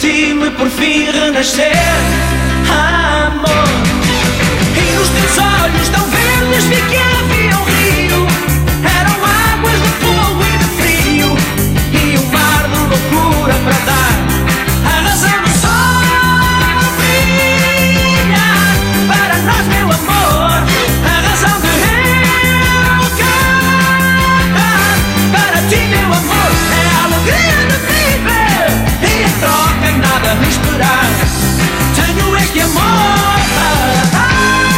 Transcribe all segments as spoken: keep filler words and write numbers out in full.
permiti-me por fim renascer, amor. E nos teus olhos tão verdes vi que havia um rio. Eram águas de fogo e de frio, e um mar de loucura para dar a razão do sol. Brilha para nós, meu amor, a razão de eu cantar para ti, meu amor. É a alegria de viver e em troca nada me esperar. Tenho este amor para dar.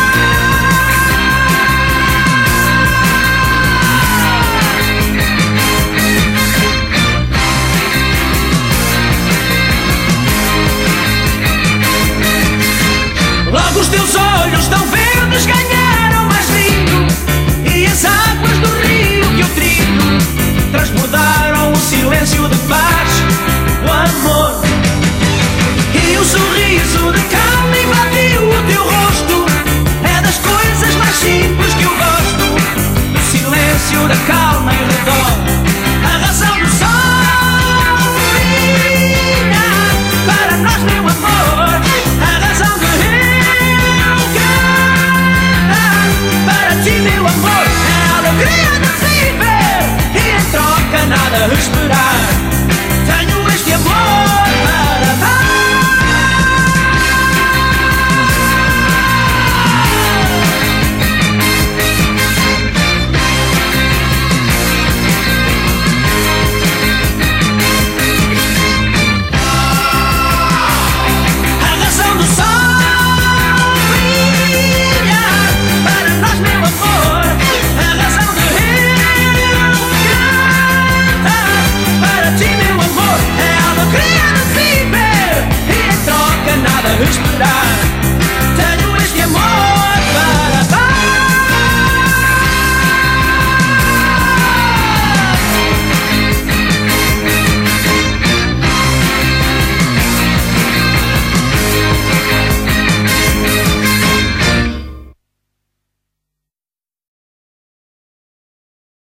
Logo os teus olhos tão verdes ganharam mais brilho, e as águas do rio que eu trilho transbordaram o silêncio de paz, o amor. E o sorriso de calma invadiu o teu rosto. É das coisas mais simples que eu gosto, do silêncio, da calma em redor, a razão do sol. Brilha para nós, meu amor, a razão de eu cantar para ti, meu amor. É a alegria de